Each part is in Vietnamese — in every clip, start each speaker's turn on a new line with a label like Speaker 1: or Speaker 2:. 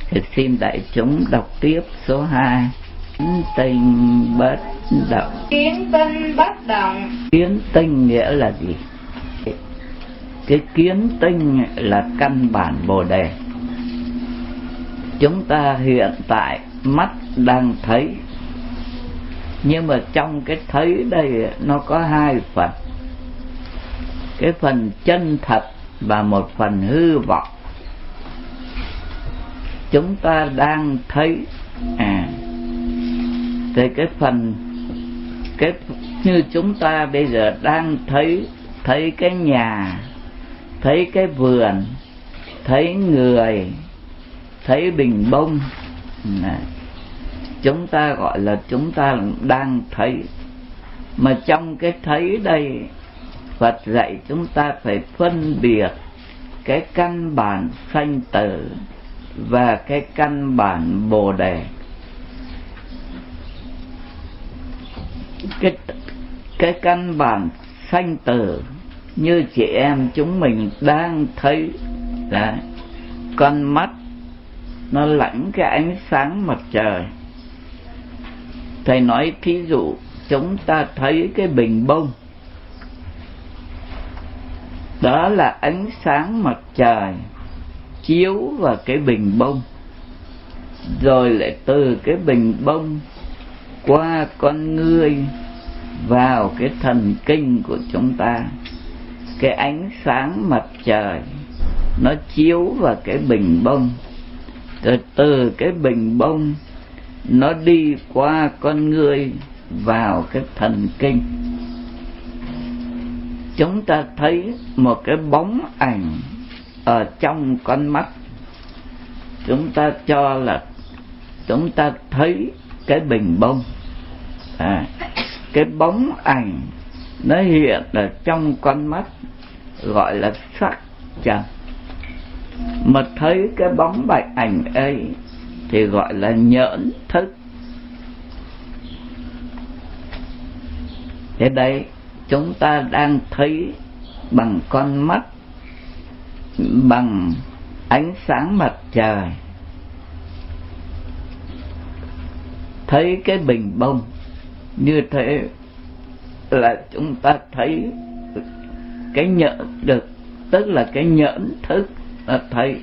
Speaker 1: Thì xin đại chúng đọc tiếp số 2. Kiến tinh bất động.
Speaker 2: Kiến tinh bất động.
Speaker 1: Kiến tinh nghĩa là gì? Cái kiến tinh là căn bản Bồ Đề. Chúng ta hiện tại mắt đang thấy, nhưng mà trong cái thấy đây nó có hai phần. Cái phần chân thật và một phần hư vọng. Chúng ta đang thấy thì cái phần như chúng ta bây giờ đang thấy cái nhà, thấy cái vườn, thấy người, thấy bình bông, chúng ta gọi là chúng ta đang thấy. Mà trong cái thấy đây, Phật dạy chúng ta phải phân biệt cái căn bản sanh tử và cái căn bản Bồ Đề. Cái căn bản sanh tử như chị em chúng mình đang thấy là con mắt nó lãnh cái ánh sáng mặt trời. Thầy nói thí dụ chúng ta thấy cái bình bông, đó là ánh sáng mặt trời chiếu vào cái bình bông, rồi lại từ cái bình bông qua con ngươi vào cái thần kinh của chúng ta. Cái ánh sáng mặt trời nó chiếu vào cái bình bông, rồi từ cái bình bông nó đi qua con ngươi vào cái thần kinh. Chúng ta thấy một cái bóng ảnh ở trong con mắt, chúng ta cho là chúng ta thấy cái bình bông. Cái bóng ảnh nó hiện ở trong con mắt gọi là sắc trần. Mà thấy cái bóng bạch ảnh ấy thì gọi là nhẫn thức. Thế đây chúng ta đang thấy bằng con mắt, bằng ánh sáng mặt trời, thấy cái bình bông. Như thế là chúng ta thấy cái nhẫn được, tức là cái nhẫn thức là thấy.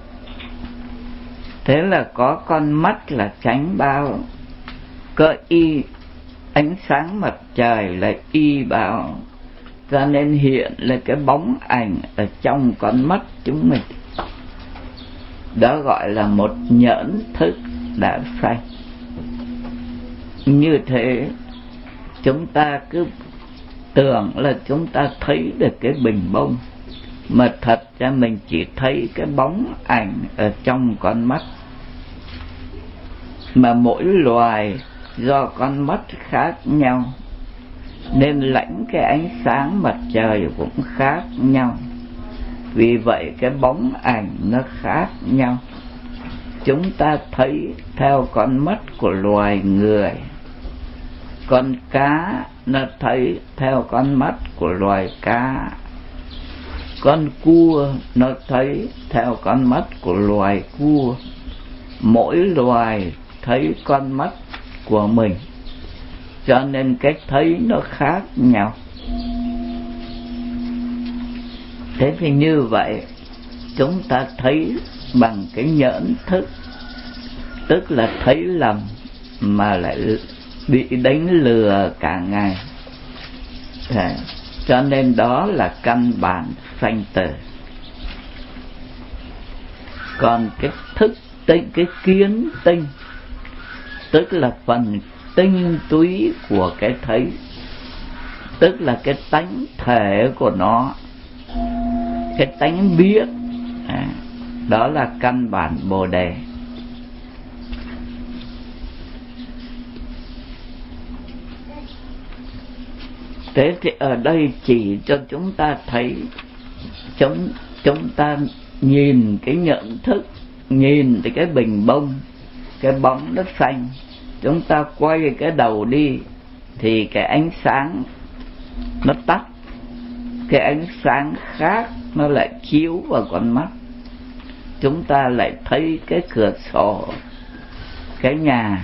Speaker 1: Thế là có con mắt là chánh bao, có y ánh sáng mặt trời là y bao, cho nên hiện là cái bóng ảnh ở trong con mắt chúng mình. Đó gọi là một nhẫn thức đã sanh. Như thế chúng ta cứ tưởng là chúng ta thấy được cái bình bông, mà thật ra mình chỉ thấy cái bóng ảnh ở trong con mắt. Mà mỗi loài do con mắt khác nhau nên lãnh cái ánh sáng mặt trời cũng khác nhau. Vì vậy cái bóng ảnh nó khác nhau. Chúng ta thấy theo con mắt của loài người, con cá nó thấy theo con mắt của loài cá, con cua nó thấy theo con mắt của loài cua. Mỗi loài thấy con mắt của mình, cho nên cách thấy nó khác nhau. Thế thì như vậy chúng ta thấy bằng cái nhẫn thức, tức là thấy lầm mà lại bị đánh lừa cả ngày. Cho nên đó là căn bản sanh tử. Còn cái thức tinh, cái kiến tinh, tức là phần tinh túy của cái thấy, tức là cái tánh thể của nó, cái tánh biết, đó là căn bản Bồ Đề. Thế thì ở đây chỉ cho chúng ta thấy, chúng ta nhìn cái nhận thức, nhìn cái bình bông, cái bóng nó xanh, chúng ta quay cái đầu đi thì cái ánh sáng nó tắt, cái ánh sáng khác nó lại chiếu vào con mắt. chúng ta lại thấy cái cửa sổ, cái nhà.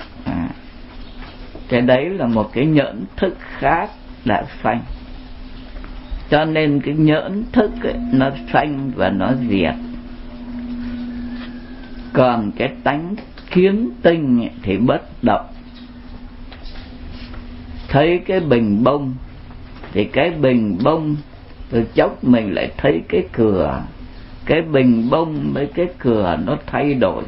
Speaker 1: Cái đấy là một cái nhẫn thức khác đã sanh. Cho nên cái nhẫn thức ấy, nó sanh và nó diệt. Còn cái tánh kiến tinh ấy, thì bất động. Thấy cái bình bông thì cái bình bông, từ chốc mình lại thấy cái cửa. Cái bình bông với cái cửa nó thay đổi.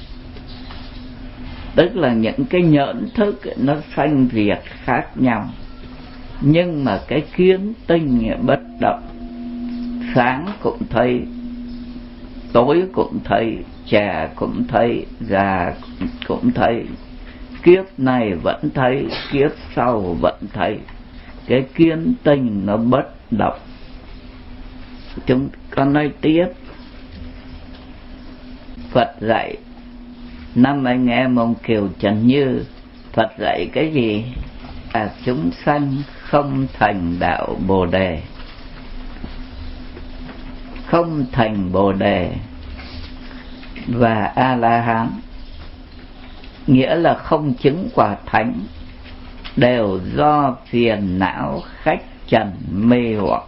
Speaker 1: Tức là những cái nhẫn thức ấy, nó sanh diệt khác nhau. Nhưng mà cái kiến tinh ấy, bất động. Sáng cũng thấy, tối cũng thấy, trẻ cũng thấy, già cũng thấy, kiếp này vẫn thấy, kiếp sau vẫn thấy. Cái kiến tinh nó bất động. Chúng con nói tiếp. Phật dạy, năm anh em ông Kiều Trần Như, Phật dạy cái gì? Chúng sanh không thành đạo Bồ Đề. Không thành Bồ Đề và A-la-hán, nghĩa là không chứng quả thánh, đều do phiền não khách trần mê hoặc.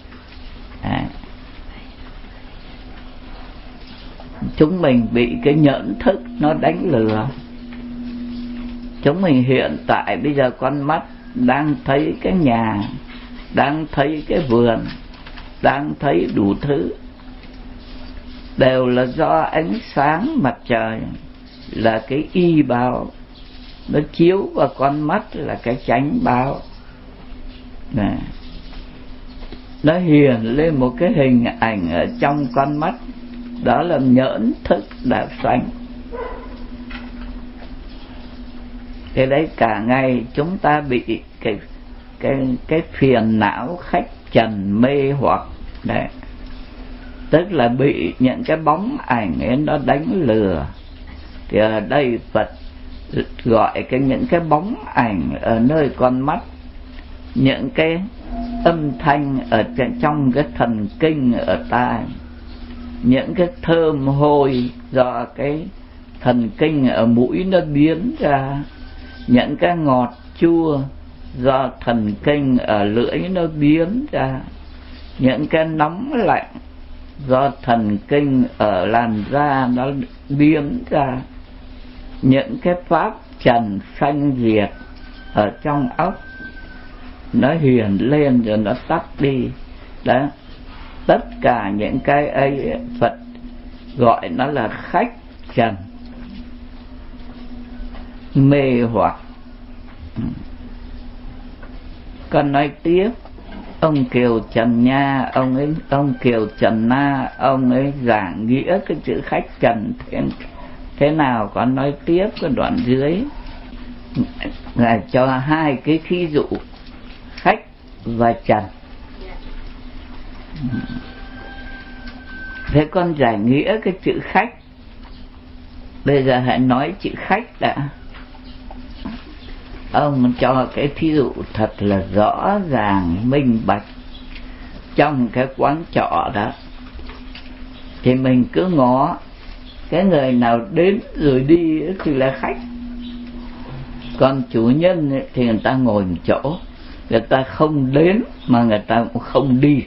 Speaker 1: Chúng mình bị cái nhẫn thức nó đánh lừa. Chúng mình hiện tại bây giờ con mắt đang thấy cái nhà, đang thấy cái vườn, đang thấy đủ thứ, đều là do ánh sáng mặt trời, là cái y báo, nó chiếu vào con mắt là cái chánh báo. Nó hiện lên một cái hình ảnh ở trong con mắt, đó là nhẫn thức đã sanh. Cái đấy cả ngày chúng ta bị cái phiền não khách trần mê hoặc đấy. Tức là bị những cái bóng ảnh ấy nó đánh lừa. Thì ở đây Phật gọi những cái bóng ảnh ở nơi con mắt, những cái âm thanh ở trong cái thần kinh ở tai, những cái thơm hôi do cái thần kinh ở mũi nó biến ra, những cái ngọt chua do thần kinh ở lưỡi nó biến ra, những cái nóng lạnh do thần kinh ở làn da nó biến ra, những cái pháp trần sanh diệt ở trong óc nó hiển lên rồi nó tắt đi. Đó, tất cả những cái ấy Phật gọi nó là khách trần mê hoặc. Con nói tiếp, ông Kiều Trần Nha, ông Kiều Trần Na, ông ấy giảng nghĩa cái chữ khách trần thế nào? Con nói tiếp cái đoạn dưới là cho hai cái thí dụ khách và trần. Thế con giải nghĩa cái chữ khách. Bây giờ hãy nói chữ khách đã. Ông cho cái thí dụ thật là rõ ràng minh bạch. Trong cái quán trọ đó thì mình cứ ngó, cái người nào đến rồi đi thì là khách. Còn chủ nhân thì người ta ngồi một chỗ, người ta không đến mà người ta cũng không đi.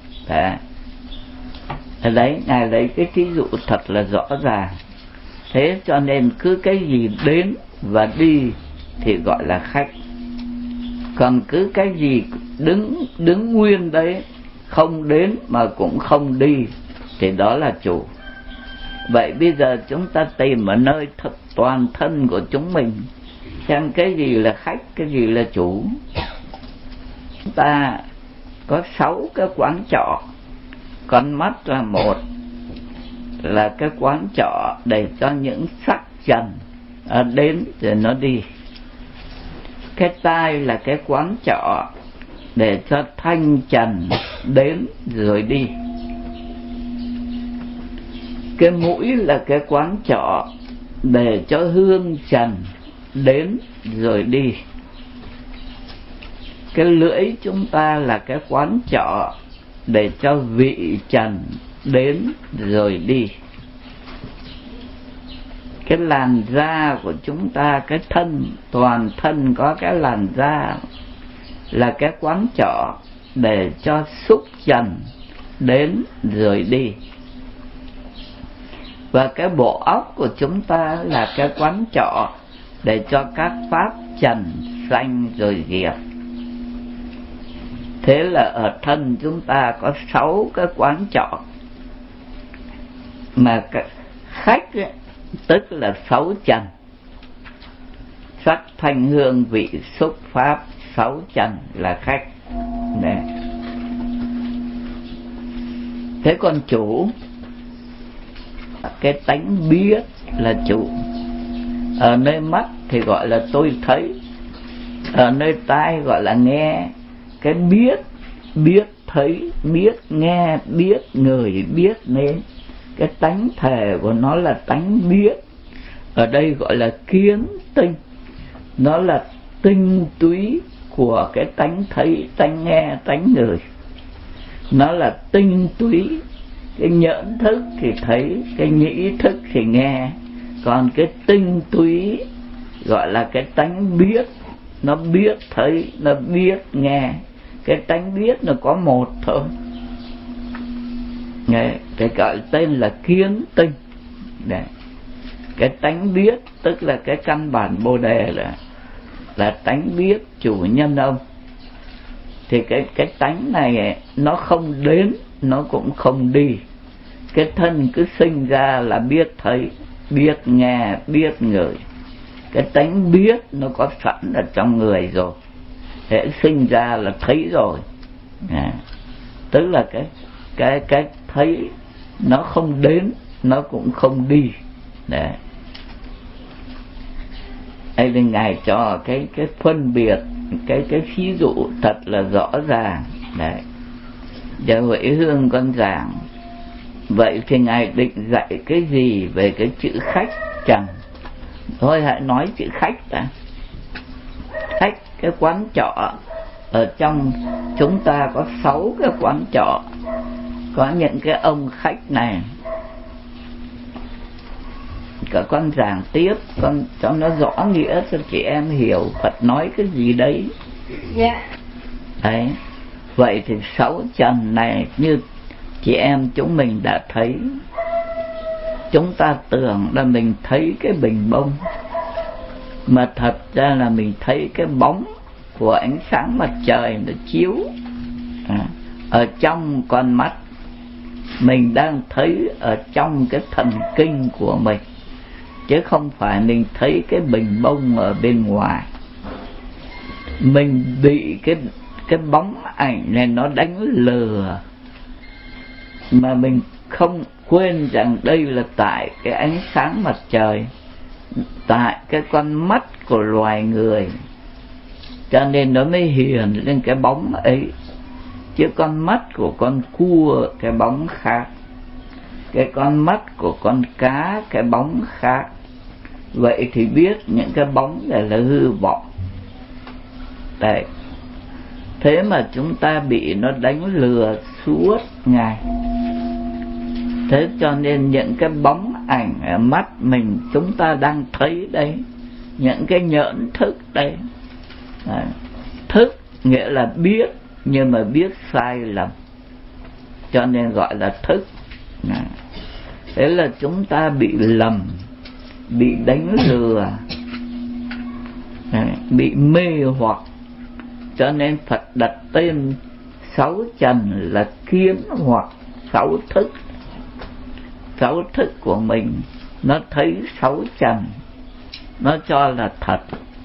Speaker 1: Đấy, Ngài lấy cái thí dụ thật là rõ ràng. Thế cho nên cứ cái gì đến và đi thì gọi là khách. Còn cứ cái gì đứng nguyên đấy, không đến mà cũng không đi thì đó là chủ. Vậy bây giờ chúng ta tìm ở nơi toàn thân của chúng mình, xem cái gì là khách, cái gì là chủ. Chúng ta có 6 cái quán trọ. Con mắt là một, là cái quán trọ để cho những sắc trần đến rồi nó đi. Cái tai là cái quán trọ để cho thanh trần đến rồi đi. Cái mũi là cái quán trọ để cho hương trần đến rồi đi. Cái lưỡi chúng ta là cái quán trọ để cho vị trần đến rồi đi. cái làn da của chúng ta, cái thân, toàn thân có cái làn da là cái quán trọ để cho xúc trần đến rồi đi. Và cái bộ óc của chúng ta là cái quán trọ để cho các pháp trần sanh rồi diệt. Thế là ở thân chúng ta có 6 cái quán trọ, mà cái khách ấy, tức là 6 trần: sắc thanh hương vị xúc pháp, 6 trần là khách. Đấy. Thế còn chủ, cái tánh biết là chủ. Ở nơi mắt thì gọi là tôi thấy, ở nơi tai gọi là nghe. Cái biết thấy, biết nghe, biết người, biết nếm, cái tánh thể của nó là tánh biết. Ở đây gọi là kiến tinh, nó là tinh túy của cái tánh thấy, tánh nghe, tánh người. Nó là tinh túy. Cái nhẫn thức thì thấy, cái nhĩ thức thì nghe. Còn cái tinh túy gọi là cái tánh biết, nó biết thấy, nó biết nghe. Cái tánh biết nó có một thôi. Cái gọi tên là kiến tinh. Đấy. Cái tánh biết tức là cái căn bản Bồ Đề là tánh biết chủ nhân ông. Thì cái tánh này nó không đến, nó cũng không đi. Cái thân cứ sinh ra là biết thấy, biết nghe, biết người. Cái tánh biết nó có sẵn ở trong người rồi, hễ sinh ra là thấy rồi. Tức là cái thấy nó không đến, nó cũng không đi. Đấy. Đây là Ngài cho cái phân biệt, cái ví dụ thật là rõ ràng. Đấy. Giờ Huệ Hương con giảng vậy thì Ngài định dạy cái gì về cái chữ khách chẳng? Thôi hãy nói chữ khách đã. Khách, cái quán trọ. Ở trong chúng ta có 6 cái quán trọ. Có những cái ông khách này, cả con giảng tiếp, con cho nó rõ nghĩa cho chị em hiểu Phật nói cái gì đấy.
Speaker 2: Dạ.
Speaker 1: Đấy. Vậy thì 6 trần này như chị em chúng mình đã thấy. Chúng ta tưởng là mình thấy cái bình bông, mà thật ra là mình thấy cái bóng của ánh sáng mặt trời nó chiếu ở trong con mắt. Mình đang thấy ở trong cái thần kinh của mình, chứ không phải mình thấy cái bình bông ở bên ngoài. Mình bị cái bóng ảnh này nó đánh lừa, mà mình không quên rằng đây là tại cái ánh sáng mặt trời, tại cái con mắt của loài người, cho nên nó mới hiện lên cái bóng ấy. Chứ con mắt của con cua cái bóng khác, cái con mắt của con cá cái bóng khác. Vậy thì biết những cái bóng này là hư vọng. Đấy. Thế mà chúng ta bị nó đánh lừa suốt ngày. Thế cho nên những cái bóng ảnh ở mắt mình chúng ta đang thấy đây, những cái nhẫn thức đây. Đấy. Thức nghĩa là biết, nhưng mà biết sai lầm, cho nên gọi là thức. Thế là chúng ta bị lầm, bị đánh lừa, bị mê hoặc. Cho nên Phật đặt tên 6 trần là kiến hoặc 6 thức. 6 thức của mình nó thấy 6 trần, nó cho là thật.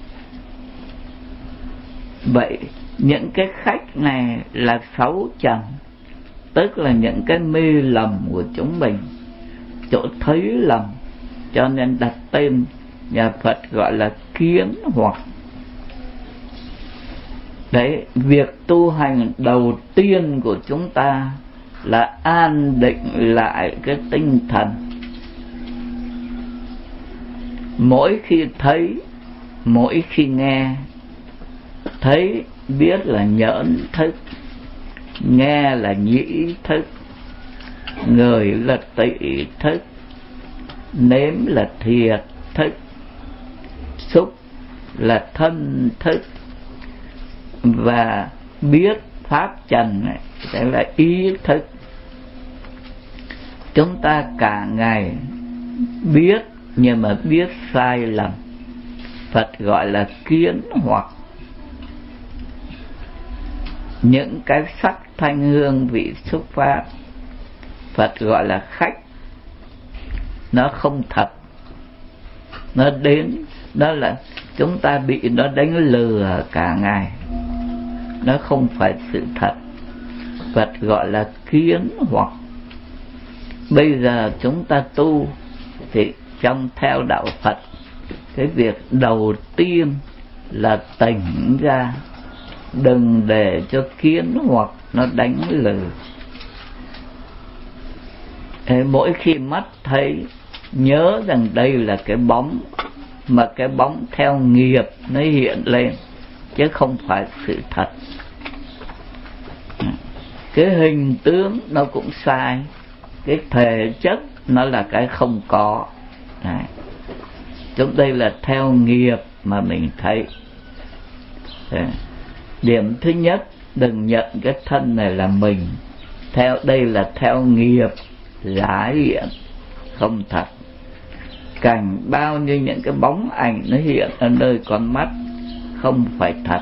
Speaker 1: Vậy những cái khách này là 6 trần, tức là những cái mê lầm của chúng mình, chỗ thấy lầm, cho nên đặt tên nhà Phật gọi là kiến hoặc. Đấy, việc tu hành đầu tiên của chúng ta là an định lại cái tinh thần. Mỗi khi thấy, mỗi khi nghe, thấy biết là nhẫn thức, nghe là nhĩ thức, ngửi là tị thức, nếm là thiệt thức, xúc là thân thức, và biết pháp trần này sẽ là ý thức. Chúng ta cả ngày biết nhưng mà biết sai lầm, Phật gọi là kiến hoặc. Những cái sắc thanh hương vị xúc pháp, Phật gọi là khách. Nó không thật, nó đến, đó là chúng ta bị nó đánh lừa cả ngày, nó không phải sự thật. Phật gọi là kiến hoặc. Bây giờ chúng ta tu thì trong theo đạo Phật, cái việc đầu tiên là tỉnh ra, đừng để cho kiến hoặc nó đánh lừa. Mỗi khi mắt thấy, nhớ rằng đây là cái bóng, mà cái bóng theo nghiệp nó hiện lên, chứ không phải sự thật. Cái hình tướng nó cũng sai, cái thể chất nó là cái không có. Chúng đây là theo nghiệp mà mình thấy. Điểm thứ nhất, đừng nhận cái thân này là mình. Đây là theo nghiệp giả hiện, không thật. Cảnh bao nhiêu những cái bóng ảnh nó hiện ở nơi con mắt, không phải thật.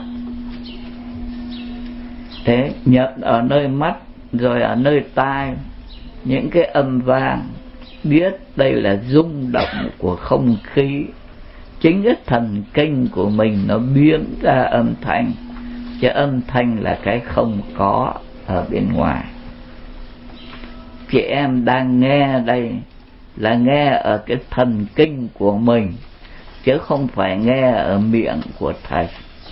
Speaker 1: Thế nhận ở nơi mắt, rồi ở nơi tai, những cái âm vang, biết đây là rung động của không khí. Chính cái thần kinh của mình nó biến ra âm thanh, chứ âm thanh là cái không có ở bên ngoài. Chị em đang nghe đây là nghe ở cái thần kinh của mình, chứ không phải nghe ở miệng của thầy.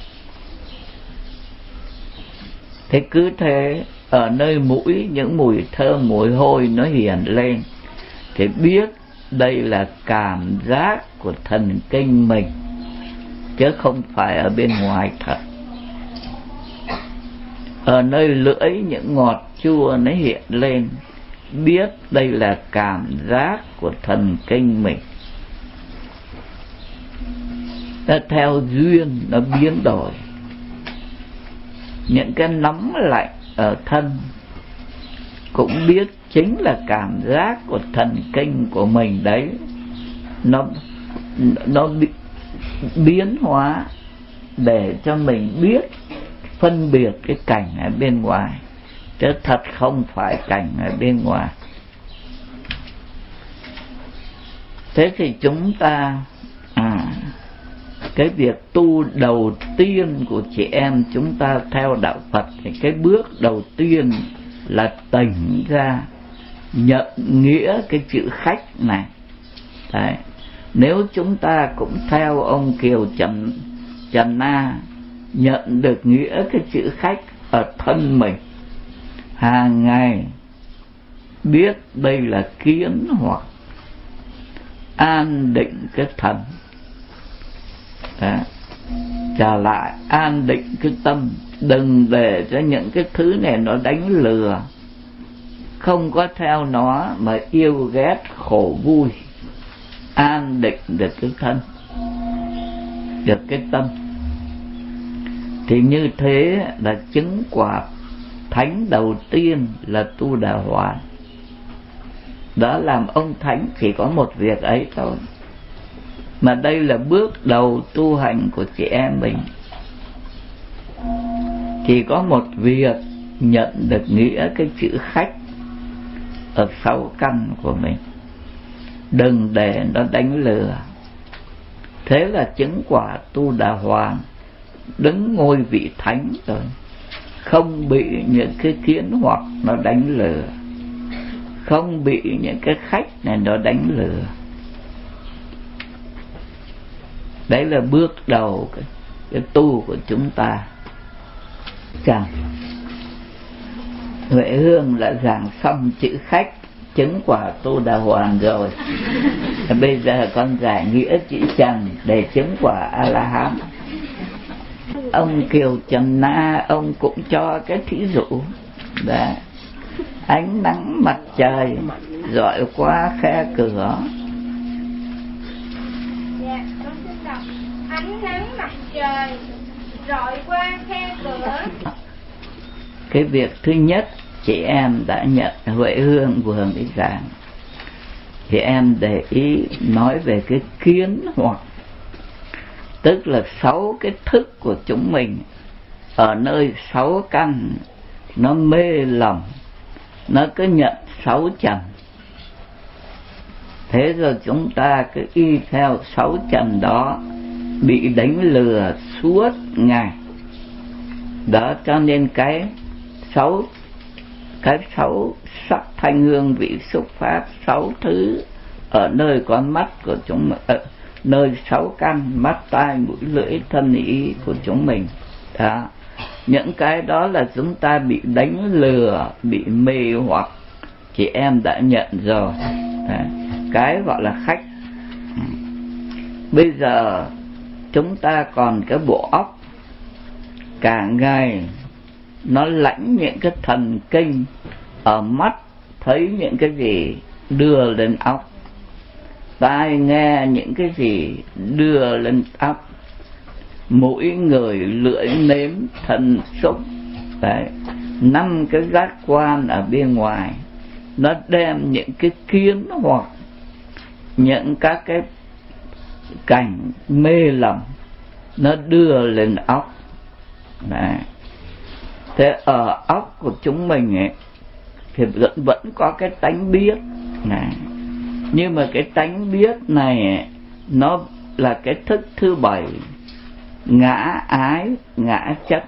Speaker 1: Thế cứ thế, ở nơi mũi những mùi thơm mùi hôi nó hiện lên, thì biết đây là cảm giác của thần kinh mình, chứ không phải ở bên ngoài thật. Ở nơi lưỡi những ngọt chua nó hiện lên, biết đây là cảm giác của thần kinh mình. Nó theo duyên nó biến đổi. Những cái nóng lạnh ở thân cũng biết chính là cảm giác của thần kinh của mình đấy. Nó biến hóa để cho mình biết phân biệt cái cảnh ở bên ngoài, chứ thật không phải cảnh ở bên ngoài. Thế thì chúng ta cái việc tu đầu tiên của chị em chúng ta theo đạo Phật, thì cái bước đầu tiên là tỉnh ra, nhận nghĩa cái chữ khách này. Đấy. Nếu chúng ta cũng theo ông Kiều Trần Na, nhận được nghĩa cái chữ khách ở thân mình, hàng ngày biết đây là kiến hoặc, an định cái thần. Đấy. Trở lại an định cái tâm, đừng để cho những cái thứ này nó đánh lừa. Không có theo nó mà yêu ghét khổ vui. An định được cái thân, được cái tâm, thì như thế là chứng quả thánh đầu tiên là tu Đà Hoàn. Đó, làm ông thánh chỉ có một việc ấy thôi. Mà đây là bước đầu tu hành của chị em mình. Chỉ có một việc, nhận được nghĩa cái chữ khách ở sáu căn của mình, đừng để nó đánh lừa. Thế là chứng quả tu Đà Hoàn, đứng ngôi vị thánh rồi, không bị những cái kiến hoặc nó đánh lừa, không bị những cái khách này nó đánh lừa. Đấy là bước đầu cái tu của chúng ta. Chàng Huệ Hương đã giảng xong chữ khách, chứng quả tu Đà Hoàn rồi. Bây giờ con giải nghĩa chữ trần để chứng quả A-la-hán. Ông Kiều Trần Na, ông cũng cho cái thí dụ. Đấy. Ánh nắng mặt trời rọi qua khe cửa,
Speaker 2: ánh nắng mặt trời rọi qua khe cửa.
Speaker 1: Cái việc thứ nhất chị em đã nhận Huệ Hương vừa mới giảng, thì em để ý nói về cái kiến hoặc, tức là 6 cái thức của chúng mình ở nơi 6 căn nó mê lầm, nó cứ nhận 6 trần. Thế rồi chúng ta cứ y theo 6 trần đó, bị đánh lừa suốt ngày đó. Cho nên cái 6 sắc thanh hương vị xúc pháp, 6 thứ ở nơi con mắt của chúng mình, ở nơi 6 căn mắt tai mũi lưỡi thân ý của chúng mình đó. Những cái đó là chúng ta bị đánh lừa, bị mê hoặc, chị em đã nhận rồi đó. Cái gọi là khách. Bây giờ chúng ta còn cái bộ óc, cả ngày nó lãnh những cái thần kinh, ở mắt thấy những cái gì đưa lên óc, tai nghe những cái gì đưa lên óc, mũi người lưỡi nếm thân xúc đấy, 5 cái giác quan ở bên ngoài nó đem những cái kiến hoặc những các cái cảnh mê lầm nó đưa lên óc đấy. Thế ở óc của chúng mình ấy thì vẫn có cái tánh biết này, nhưng mà cái tánh biết này ấy, nó là cái thức thứ 7, ngã ái ngã chấp.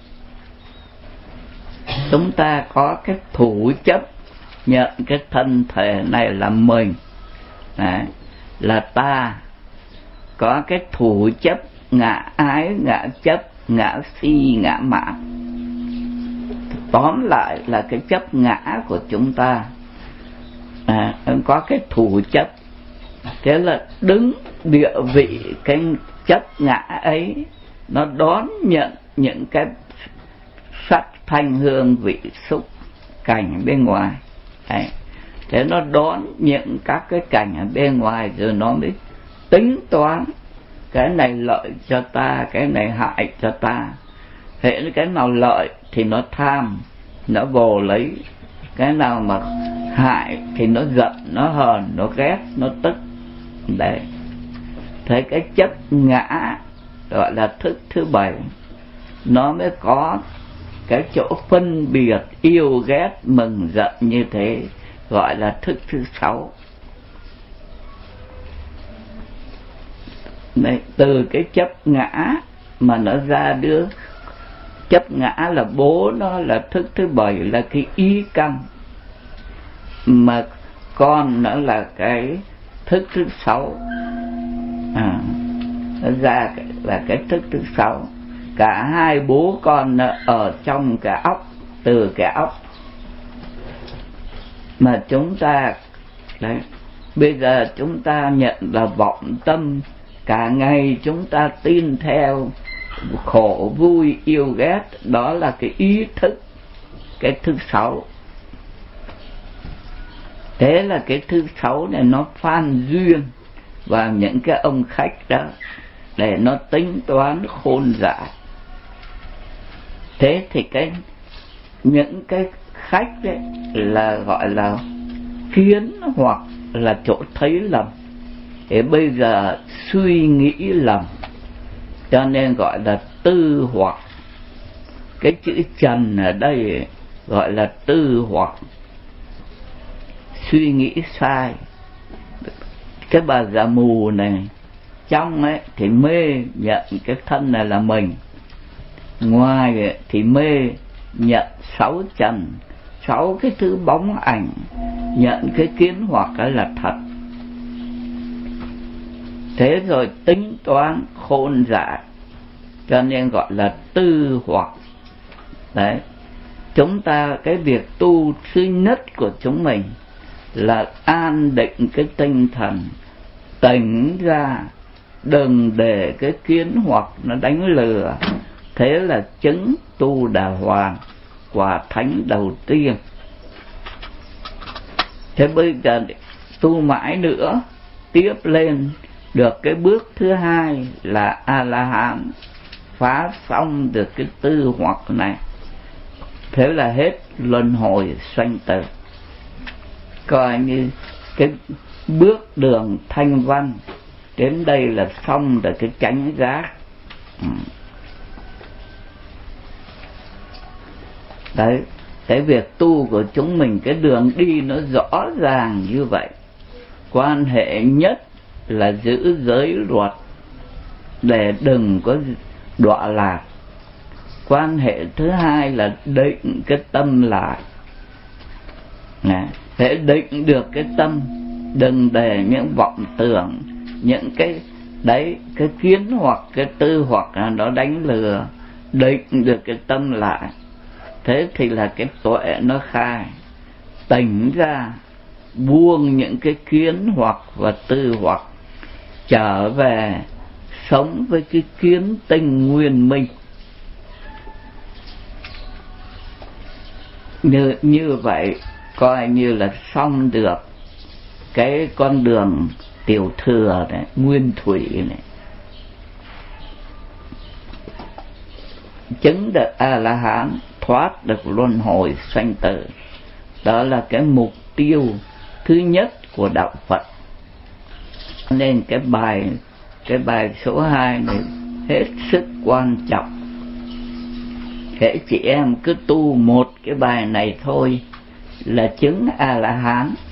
Speaker 1: Chúng ta có cái thủ chấp nhận cái thân thể này là mình đấy, là ta. Có cái thủ chấp ngã ái ngã chấp, ngã si ngã mạn. Tóm lại là cái chấp ngã của chúng ta có cái thủ chấp. Thế là đứng địa vị cái chấp ngã ấy, nó đón nhận những cái sắc thanh hương vị xúc cảnh bên ngoài đấy. Thế nó đón những các cái cảnh ở bên ngoài, rồi nó mới tính toán cái này lợi cho ta, cái này hại cho ta. Hễ cái nào lợi thì nó tham, nó vồ lấy. Cái nào mà hại thì nó giận, nó hờn, nó ghét, nó tức đấy. Thế cái chấp ngã gọi là thức thứ 7, nó mới có cái chỗ phân biệt yêu ghét mừng giận như thế, gọi là thức thứ 6. Đấy, từ cái chấp ngã mà nó ra đứa chấp ngã là bố nó là thức thứ 7, là cái ý căn, mà con nó là cái thức thứ 6. Nó ra là cái thức thứ 6. Cả hai bố con nó ở trong cái óc, từ cái óc mà chúng ta đấy. Bây giờ chúng ta nhận là vọng tâm, cả ngày chúng ta tin theo khổ vui yêu ghét, đó là cái ý thức, cái thứ 6. Thế là cái thứ 6 này nó phan duyên vào những cái ông khách đó để nó tính toán khôn dại. Thế thì những cái khách đấy là gọi là kiến hoặc là chỗ thấy lầm. Thế bây giờ suy nghĩ lầm, cho nên gọi là tư hoặc. Cái chữ trần ở đây gọi là tư hoặc, suy nghĩ sai. Cái bà già mù này trong ấy thì mê nhận cái thân này là mình, ngoài ấy thì mê nhận 6 trần, 6 cái thứ bóng ảnh, nhận cái kiến hoặc cái là thật. Thế rồi tính toán khôn dại, cho nên gọi là tư hoặc. Đấy, chúng ta cái việc tu duy nhất của chúng mình là an định cái tinh thần, tỉnh ra, đừng để cái kiến hoặc nó đánh lừa. Thế là chứng tu đà hoàng, quả thánh đầu tiên. Thế bây giờ tu mãi nữa, tiếp lên được cái bước thứ hai là A La Hán, phá xong được cái tư hoặc này, thế là hết luân hồi sanh tử. Coi như cái bước đường thanh văn đến đây là xong được cái chánh giác. Đấy, cái việc tu của chúng mình, cái đường đi nó rõ ràng như vậy. Quan hệ nhất là giữ giới luật để đừng có đọa lạc. Quan hệ thứ hai là định cái tâm lại. Để định được cái tâm, đừng để những vọng tưởng, những cái đấy, cái kiến hoặc cái tư hoặc là nó đánh lừa. Định được cái tâm lại, thế thì là cái tuệ nó khai, tỉnh ra, buông những cái kiến hoặc và tư hoặc, trở về sống với cái kiến tinh nguyên minh. Như vậy coi như là xong được cái con đường tiểu thừa này, nguyên thủy này. Chứng được A La Hán, thoát được luân hồi sanh tử. Đó là cái mục tiêu thứ nhất của đạo Phật. Nên cái bài số 2 này hết sức quan trọng. Thế chị em cứ tu một cái bài này thôi là chứng A La Hán.